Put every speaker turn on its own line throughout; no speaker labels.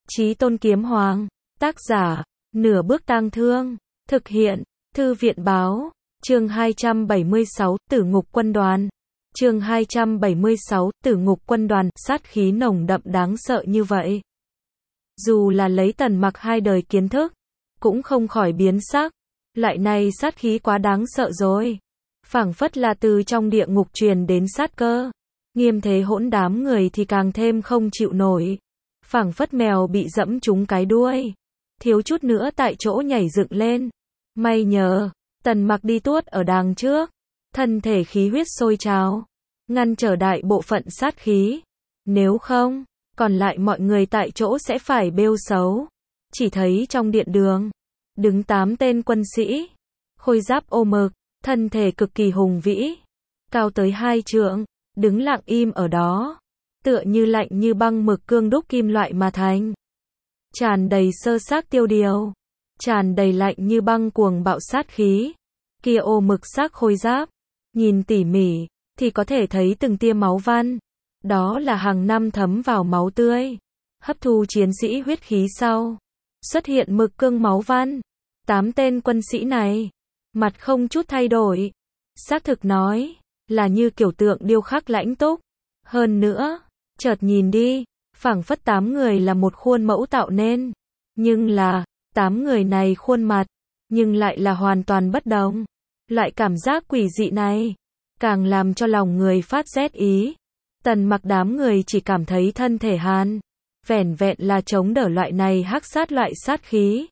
Chí Tôn Kiếm Hoàng, tác giả, Nửa Bước Tang Thương, thực hiện, Thư viện Báo, chương 276, Tử Ngục Quân Đoàn. Chương 276, Tử Ngục Quân Đoàn, sát khí nồng đậm đáng sợ như vậy. Dù là lấy Tần Mặc 2 đời kiến thức, cũng không khỏi biến sắc. Loại này sát khí quá đáng sợ rồi. Phảng phất là từ trong địa ngục truyền đến sát cơ. Nghiêm thế hỗn đám người thì càng thêm không chịu nổi. Phảng phất mèo bị dẫm trúng cái đuôi. Thiếu chút nữa tại chỗ nhảy dựng lên. May nhờ, Tần Mặc đi tuốt ở đằng trước. Thân thể khí huyết sôi trào. Ngăn trở đại bộ phận sát khí. Nếu không, còn lại mọi người tại chỗ sẽ phải bêu xấu. Chỉ thấy trong điện đường, đứng 8 tên quân sĩ. Khôi giáp ô mực, thân thể cực kỳ hùng vĩ. Cao tới 2 trượng, đứng lặng im ở đó. Tựa như lạnh như băng mực cương đúc kim loại mà thành. Tràn đầy sơ xác tiêu điều. Tràn đầy lạnh như băng cuồng bạo sát khí. Kia ô mực xác khôi giáp. Nhìn tỉ mỉ, thì có thể thấy từng tia máu văn. Đó là hàng năm thấm vào máu tươi. Hấp thu chiến sĩ huyết khí sau. Xuất hiện mực cương máu văn. 8 tên quân sĩ này. Mặt không chút thay đổi. Xác thực nói. Là như kiểu tượng điêu khắc lãnh túc. Hơn nữa, chợt nhìn đi. Phảng phất 8 người là một khuôn mẫu tạo nên. Nhưng là, 8 người này khuôn mặt. Nhưng lại là hoàn toàn bất đồng. Loại cảm giác quỷ dị này. Càng làm cho lòng người phát rét ý. Tần Mặc đám người chỉ cảm thấy thân thể hàn. Vẻn vẹn là chống đỡ loại này hắc sát loại sát khí.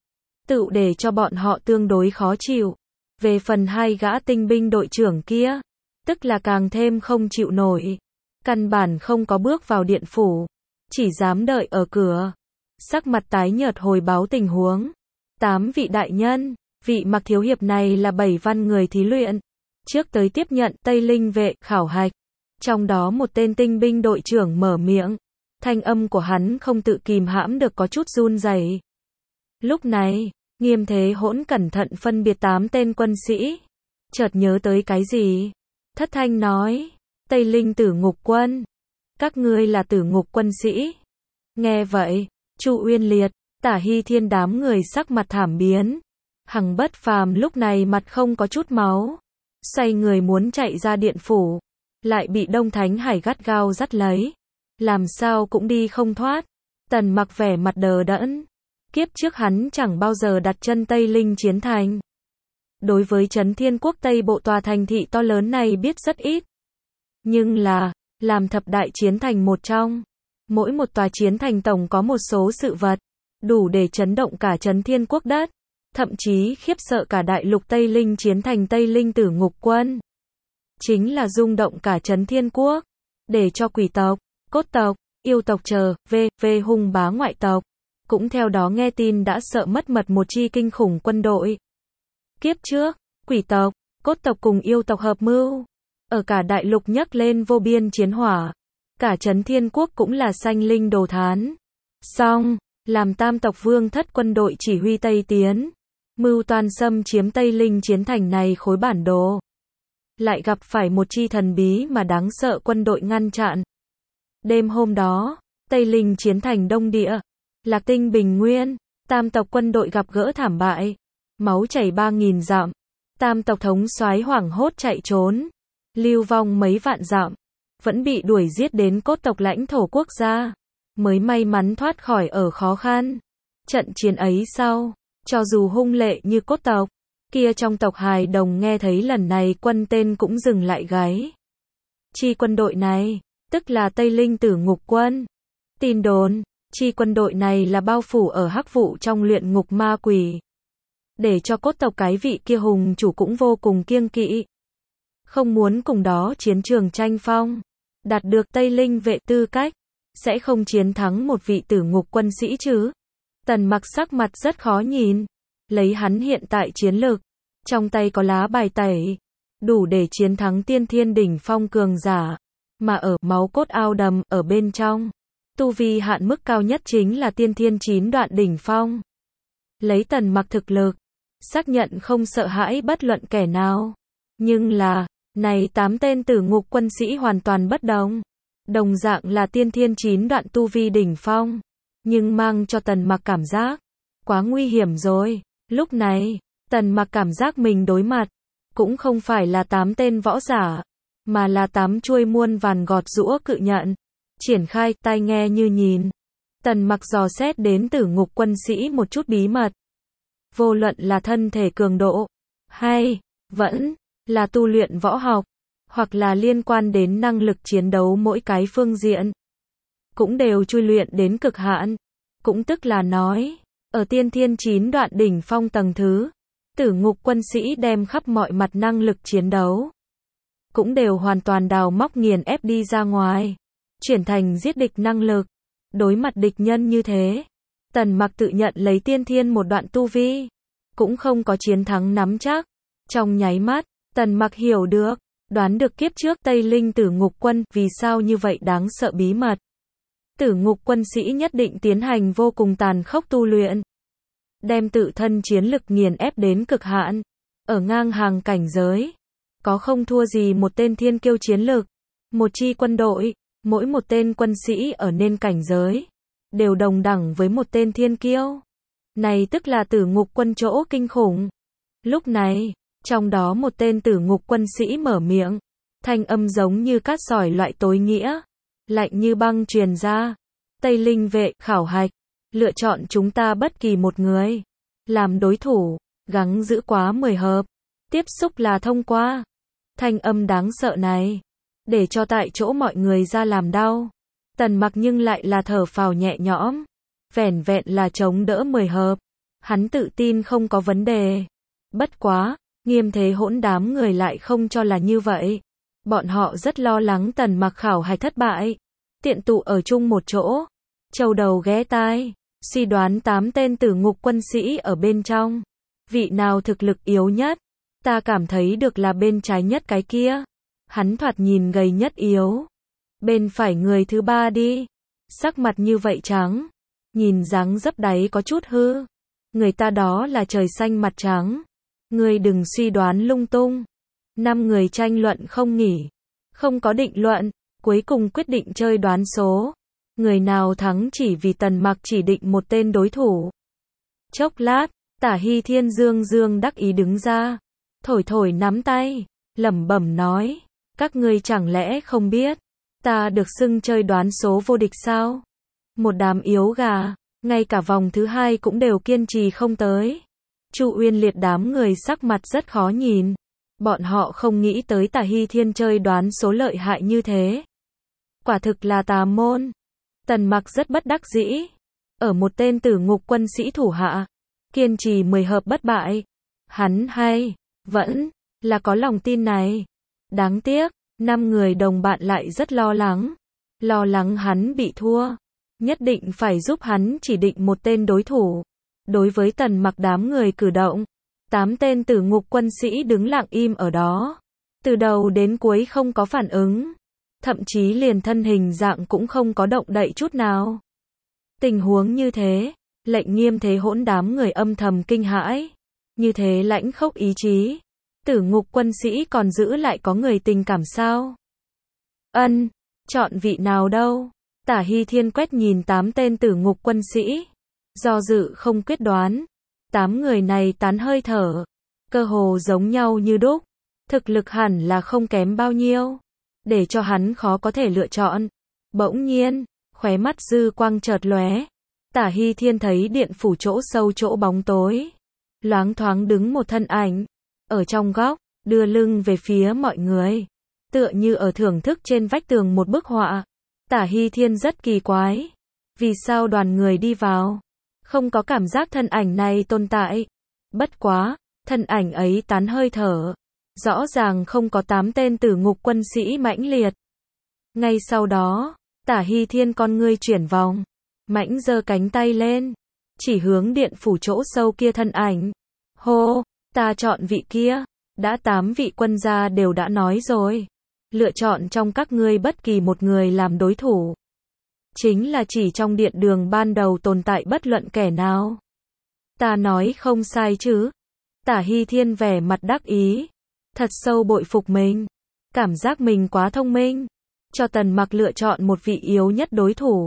Tự để cho bọn họ tương đối khó chịu. Về phần 2 gã tinh binh đội trưởng kia. Tức là càng thêm không chịu nổi. Căn bản không có bước vào điện phủ. Chỉ dám đợi ở cửa. Sắc mặt tái nhợt hồi báo tình huống. 8 vị đại nhân. Vị Mặc thiếu hiệp này là 7 văn người thí luyện. Trước tới tiếp nhận Tây Linh vệ khảo hạch. Trong đó một tên tinh binh đội trưởng mở miệng. Thanh âm của hắn không tự kìm hãm được có chút run rẩy. Lúc này, Nghiêm thế hỗn cẩn thận phân biệt 8 tên quân sĩ. Chợt nhớ tới cái gì? Thất thanh nói. Tây Linh Tử Ngục Quân. Các ngươi là Tử Ngục quân sĩ. Nghe vậy, Chu Uyên Liệt, Tả Hy Thiên đám người sắc mặt thảm biến. Hằng Bất Phàm lúc này mặt không có chút máu. Xoay người muốn chạy ra điện phủ. Lại bị Đông Thánh Hải gắt gao dắt lấy. Làm sao cũng đi không thoát. Tần Mặc vẻ mặt đờ đẫn. Kiếp trước hắn chẳng bao giờ đặt chân Tây Linh Chiến Thành. Đối với Trấn Thiên Quốc Tây Bộ tòa thành thị to lớn này biết rất ít. Nhưng là, làm thập đại chiến thành một trong. Mỗi một tòa chiến thành tổng có một số sự vật. Đủ để chấn động cả Trấn Thiên Quốc đất. Thậm chí khiếp sợ cả đại lục Tây Linh Chiến Thành Tây Linh Tử Ngục Quân. Chính là rung động cả Trấn Thiên Quốc. Để cho quỷ tộc, cốt tộc, yêu tộc về hung bá ngoại tộc. Cũng theo đó nghe tin đã sợ mất mật một chi kinh khủng quân đội. Kiếp trước, quỷ tộc, cốt tộc cùng yêu tộc hợp mưu. Ở cả đại lục nhấc lên vô biên chiến hỏa. Cả Trấn Thiên Quốc cũng là sanh linh đồ thán. Xong, làm Tam tộc Vương Thất quân đội chỉ huy Tây Tiến. Mưu toan xâm chiếm Tây Linh Chiến Thành này khối bản đồ. Lại gặp phải một chi thần bí mà đáng sợ quân đội ngăn chặn. Đêm hôm đó, Tây Linh Chiến Thành Đông Địa, Lạc Tinh Bình Nguyên, Tam tộc quân đội gặp gỡ thảm bại. Máu chảy 3.000 dặm. Tam tộc thống soái hoảng hốt chạy trốn. Lưu vong mấy vạn dặm. Vẫn bị đuổi giết đến cốt tộc lãnh thổ quốc gia. Mới may mắn thoát khỏi ở khó khăn. Trận chiến ấy sau, cho dù hung lệ như cốt tộc, kia trong tộc hài đồng nghe thấy lần này quân tên cũng dừng lại gáy. Chi quân đội này, tức là Tây Linh Tử Ngục Quân. Tin đồn, chi quân đội này là bao phủ ở hắc vụ trong luyện ngục ma quỷ. Để cho cốt tộc cái vị kia hùng chủ cũng vô cùng kiêng kỵ. Không muốn cùng đó chiến trường tranh phong. Đạt được Tây Linh vệ tư cách. Sẽ không chiến thắng một vị tử ngục quân sĩ chứ. Tần Mặc sắc mặt rất khó nhìn. Lấy hắn hiện tại chiến lực. Trong tay có lá bài tẩy. Đủ để chiến thắng tiên thiên đỉnh phong cường giả. Mà ở máu cốt ao đầm ở bên trong. Tu vi hạn mức cao nhất chính là tiên thiên 9 đoạn đỉnh phong. Lấy Tần Mặc thực lực. Xác nhận không sợ hãi bất luận kẻ nào. Nhưng là, này 8 tên tử ngục quân sĩ hoàn toàn bất đồng. Đồng dạng là tiên thiên 9 đoạn tu vi đỉnh phong. nhưng mang cho Tần Mặc cảm giác quá nguy hiểm rồi. Lúc này, Tần Mặc cảm giác mình đối mặt cũng không phải là 8 tên võ giả, mà là 8 chuôi muôn vàn gọt giũa cự nhận. Triển khai, tai nghe như nhìn. Tần Mặc dò xét đến Tử Ngục quân sĩ một chút bí mật. Vô luận là thân thể cường độ, hay vẫn là tu luyện võ học, hoặc là liên quan đến năng lực chiến đấu mỗi cái phương diện, cũng đều chui luyện đến cực hạn. Cũng tức là nói, ở tiên thiên 9 đoạn đỉnh phong tầng thứ, Tử Ngục quân sĩ đem khắp mọi mặt năng lực chiến đấu, cũng đều hoàn toàn đào móc nghiền ép đi ra ngoài, chuyển thành giết địch năng lực. Đối mặt địch nhân như thế, Tần Mặc tự nhận lấy tiên thiên một đoạn tu vi, cũng không có chiến thắng nắm chắc. Trong nháy mắt, Tần Mặc hiểu được, đoán được kiếp trước Tây Linh Tử Ngục quân vì sao như vậy đáng sợ bí mật. Tử Ngục quân sĩ nhất định tiến hành vô cùng tàn khốc tu luyện, đem tự thân chiến lực nghiền ép đến cực hạn, ở ngang hàng cảnh giới, có không thua gì một tên thiên kiêu chiến lực. Một chi quân đội, mỗi một tên quân sĩ ở nên cảnh giới, đều đồng đẳng với một tên thiên kiêu. Này tức là Tử Ngục quân chỗ kinh khủng. Lúc này, trong đó một tên Tử Ngục quân sĩ mở miệng, thanh âm giống như cát sỏi loại tối nghĩa, lạnh như băng truyền ra. Tây Linh vệ khảo hạch, lựa chọn chúng ta bất kỳ một người làm đối thủ, gắng giữ quá 10 hợp, tiếp xúc là thông qua. Thanh âm đáng sợ này, để cho tại chỗ mọi người ra làm đau. Tần Mặc nhưng lại là thở phào nhẹ nhõm, vẻn vẹn là chống đỡ 10 hợp, hắn tự tin không có vấn đề. Bất quá, Nghiêm Thế Hỗn đám người lại không cho là như vậy. Bọn họ rất lo lắng Tần Mặc khảo hạch thất bại, tiện tụ ở chung một chỗ, châu đầu ghé tai, suy đoán 8 tên Tử Ngục quân sĩ ở bên trong, vị nào thực lực yếu nhất. Ta cảm thấy được là bên trái nhất cái kia, hắn thoạt nhìn gầy nhất yếu. Bên phải người thứ ba đi, sắc mặt như vậy trắng, nhìn dáng dấp đáy có chút hư. Người ta đó là trời xanh mặt trắng. Ngươi đừng suy đoán lung tung. 5 người tranh luận không nghỉ, không có định luận, cuối cùng quyết định chơi đoán số. Người nào thắng chỉ vì Tần Mặc chỉ định một tên đối thủ. Chốc lát, Tả Hy Thiên dương dương đắc ý đứng ra, thổi thổi nắm tay, lẩm bẩm nói, các ngươi chẳng lẽ không biết, ta được xưng chơi đoán số vô địch sao? Một đám yếu gà, ngay cả vòng thứ 2 cũng đều kiên trì không tới. Chu Uyên Liệt đám người sắc mặt rất khó nhìn. Bọn họ không nghĩ tới Tả Hy Thiên chơi đoán số lợi hại như thế. Quả thực là tà môn. Tần Mặc rất bất đắc dĩ. Ở một tên Tử Ngục quân sĩ thủ hạ, kiên trì 10 hợp bất bại. Hắn hay vẫn là có lòng tin này. Đáng tiếc, 5 người đồng bạn lại rất lo lắng. Lo lắng hắn bị thua. Nhất định phải giúp hắn chỉ định một tên đối thủ. Đối với Tần Mặc đám người cử động, 8 tên Tử Ngục quân sĩ đứng lặng im ở đó. Từ đầu đến cuối không có phản ứng. Thậm chí liền thân hình dạng cũng không có động đậy chút nào. Tình huống như thế, lệnh Nghiêm Thế Hỗn đám người âm thầm kinh hãi. Như thế lãnh khốc ý chí, Tử Ngục quân sĩ còn giữ lại có người tình cảm sao? Chọn vị nào đâu? Tả Hy Thiên quét nhìn 8 tên Tử Ngục quân sĩ, do dự không quyết đoán. 8 người này tán hơi thở, cơ hồ giống nhau như đúc, thực lực hẳn là không kém bao nhiêu, để cho hắn khó có thể lựa chọn. Bỗng nhiên, khóe mắt dư quang chợt lóe, Tả Hy Thiên thấy điện phủ chỗ sâu chỗ bóng tối, loáng thoáng đứng một thân ảnh, ở trong góc, đưa lưng về phía mọi người, tựa như ở thưởng thức trên vách tường một bức họa. Tả Hy Thiên rất kỳ quái, vì sao đoàn người đi vào, không có cảm giác thân ảnh này tồn tại. Bất quá, thân ảnh ấy tán hơi thở, rõ ràng không có 8 tên Tử Ngục quân sĩ mãnh liệt. Ngay sau đó, Tả Hy Thiên con ngươi chuyển vòng, mãnh giơ cánh tay lên, chỉ hướng điện phủ chỗ sâu kia thân ảnh. Hô, ta chọn vị kia, đã 8 vị quân gia đều đã nói rồi. Lựa chọn trong các ngươi bất kỳ một người làm đối thủ. Chính là chỉ trong điện đường ban đầu tồn tại bất luận kẻ nào. Ta nói không sai chứ? Tả Hy Thiên vẻ mặt đắc ý, thật sâu bội phục mình, cảm giác mình quá thông minh, cho Tần Mặc lựa chọn một vị yếu nhất đối thủ.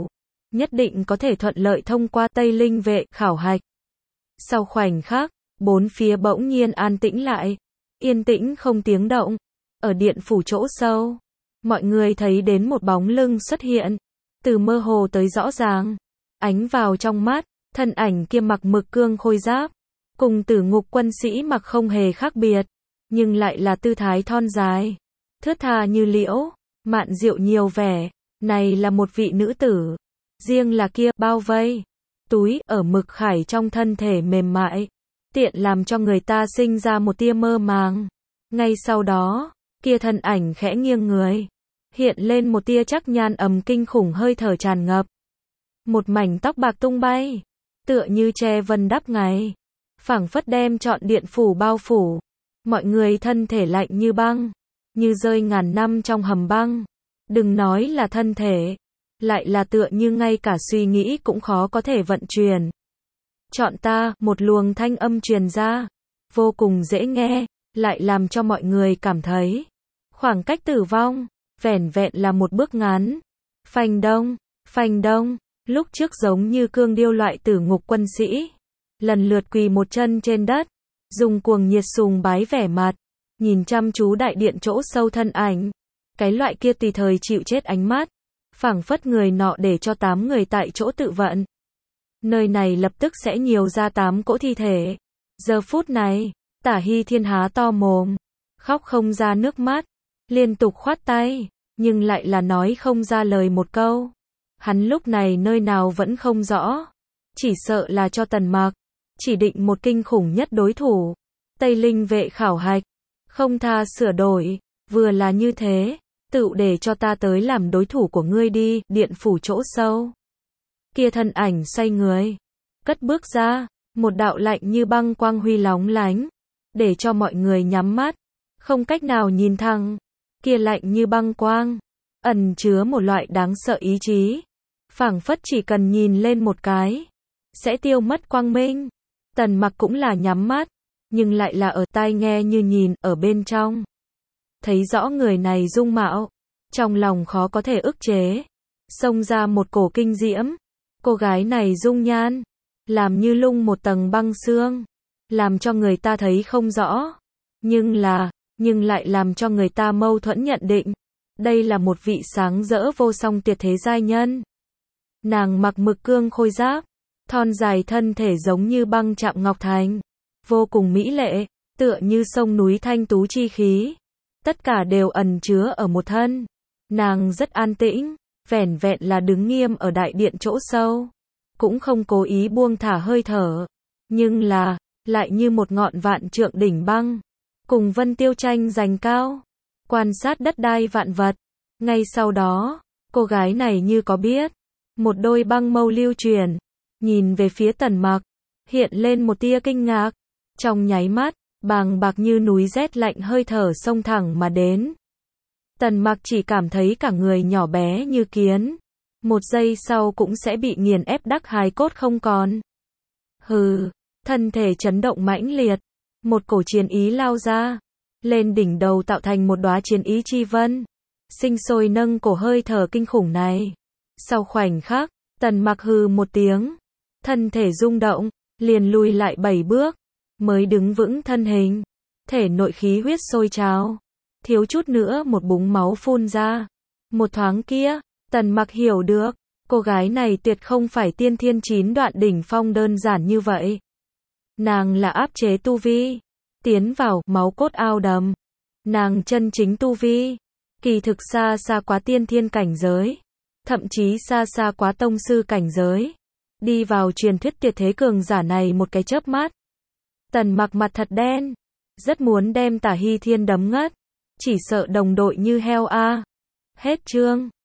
nhất định có thể thuận lợi thông qua Tây Linh vệ khảo hạch. Sau khoảnh khắc, bốn phía bỗng nhiên an tĩnh lại, yên tĩnh không tiếng động. Ở điện phủ chỗ sâu, mọi người thấy đến một bóng lưng xuất hiện, từ mơ hồ tới rõ ràng, ánh vào trong mắt, thân ảnh kia mặc mực cương khôi giáp, cùng Tử Ngục quân sĩ mặc không hề khác biệt, nhưng lại là tư thái thon dài, thướt tha như liễu, mạn diệu nhiều vẻ, này là một vị nữ tử, riêng là kia bao vây, túi ở mực khải trong thân thể mềm mại, tiện làm cho người ta sinh ra một tia mơ màng. Ngay sau đó, kia thân ảnh khẽ nghiêng người, hiện lên một tia chắc nhan kinh khủng hơi thở tràn ngập. Một mảnh tóc bạc tung bay, tựa như che vân đắp ngày, phảng phất đem trọn điện phủ bao phủ. Mọi người thân thể lạnh như băng, như rơi ngàn năm trong hầm băng. Đừng nói là thân thể, lại là tựa như ngay cả suy nghĩ cũng khó có thể vận chuyển. Chọn ta, một luồng thanh âm truyền ra, vô cùng dễ nghe, lại làm cho mọi người cảm thấy khoảng cách tử vong, vẻn vẹn là một bước ngắn. Phanh đông, lúc trước giống như cương điêu loại Tử Ngục quân sĩ, lần lượt quỳ một chân trên đất, dùng cuồng nhiệt sùng bái vẻ mặt, nhìn chăm chú đại điện chỗ sâu thân ảnh, cái loại kia tùy thời chịu chết ánh mắt, phảng phất người nọ để cho 8 người tại chỗ tự vận. Nơi này lập tức sẽ nhiều ra 8 cỗ thi thể. Giờ phút này, Tả Hy Thiên há to mồm, khóc không ra nước mắt, liên tục khoát tay, nhưng lại là nói không ra lời một câu. Hắn lúc này nơi nào vẫn không rõ, chỉ sợ là cho Tần Mặc chỉ định một kinh khủng nhất đối thủ. Tây Linh vệ khảo hạch, không tha sửa đổi, vừa là như thế, tự để cho ta tới làm đối thủ của ngươi đi, điện phủ chỗ sâu. Kia thân ảnh xoay người, cất bước ra, một đạo lạnh như băng quang huy lóng lánh, để cho mọi người nhắm mắt, không cách nào nhìn thẳng. Kia lạnh như băng quang, ẩn chứa một loại đáng sợ ý chí, phảng phất chỉ cần nhìn lên một cái, sẽ tiêu mất quang minh. Tần Mặc cũng là nhắm mắt, nhưng lại là ở tai nghe như nhìn, ở bên trong. Thấy rõ người này dung mạo, trong lòng khó có thể ức chế, xông ra một cổ kinh diễm. Cô gái này dung nhan, làm như lung một tầng băng xương, làm cho người ta thấy không rõ, nhưng lại làm cho người ta mâu thuẫn nhận định, đây là một vị sáng rỡ vô song tuyệt thế giai nhân. Nàng mặc mực cương khôi giáp, thon dài thân thể giống như băng chạm ngọc thành, vô cùng mỹ lệ, tựa như sông núi thanh tú chi khí, tất cả đều ẩn chứa ở một thân. Nàng rất an tĩnh, vẻn vẹn là đứng nghiêm ở đại điện chỗ sâu, cũng không cố ý buông thả hơi thở, nhưng là, lại như một ngọn vạn trượng đỉnh băng, cùng Vân Tiêu tranh giành cao, quan sát đất đai vạn vật. Ngay sau đó, cô gái này như có biết, một đôi băng mâu lưu chuyển, nhìn về phía Tần Mặc, hiện lên một tia kinh ngạc, trong nháy mắt, bàng bạc như núi rét lạnh hơi thở xông thẳng mà đến. Tần Mặc chỉ cảm thấy cả người nhỏ bé như kiến, một giây sau cũng sẽ bị nghiền ép đắc hài cốt không còn. Hừ, thân thể chấn động mãnh liệt, một cổ chiến ý lao ra, lên đỉnh đầu tạo thành một đóa chiến ý chi vân, sinh sôi nâng cổ hơi thở kinh khủng này. Sau khoảnh khắc, Tần Mặc hừ một tiếng, thân thể rung động, liền lùi lại 7 bước, mới đứng vững thân hình, thể nội khí huyết sôi trào, thiếu chút nữa một búng máu phun ra. Một thoáng kia, Tần Mặc hiểu được, cô gái này tuyệt không phải tiên thiên 9 đoạn đỉnh phong đơn giản như vậy. Nàng là áp chế tu vi, tiến vào máu cốt ao đầm. Nàng chân chính tu vi, kỳ thực xa xa quá tiên thiên cảnh giới, thậm chí xa xa quá tông sư cảnh giới. Đi vào truyền thuyết tuyệt thế cường giả này một cái chớp mắt. Tần Mặc mặt thật đen, rất muốn đem Tả Hy Thiên đấm ngất, chỉ sợ đồng đội như heo a. Hết chương.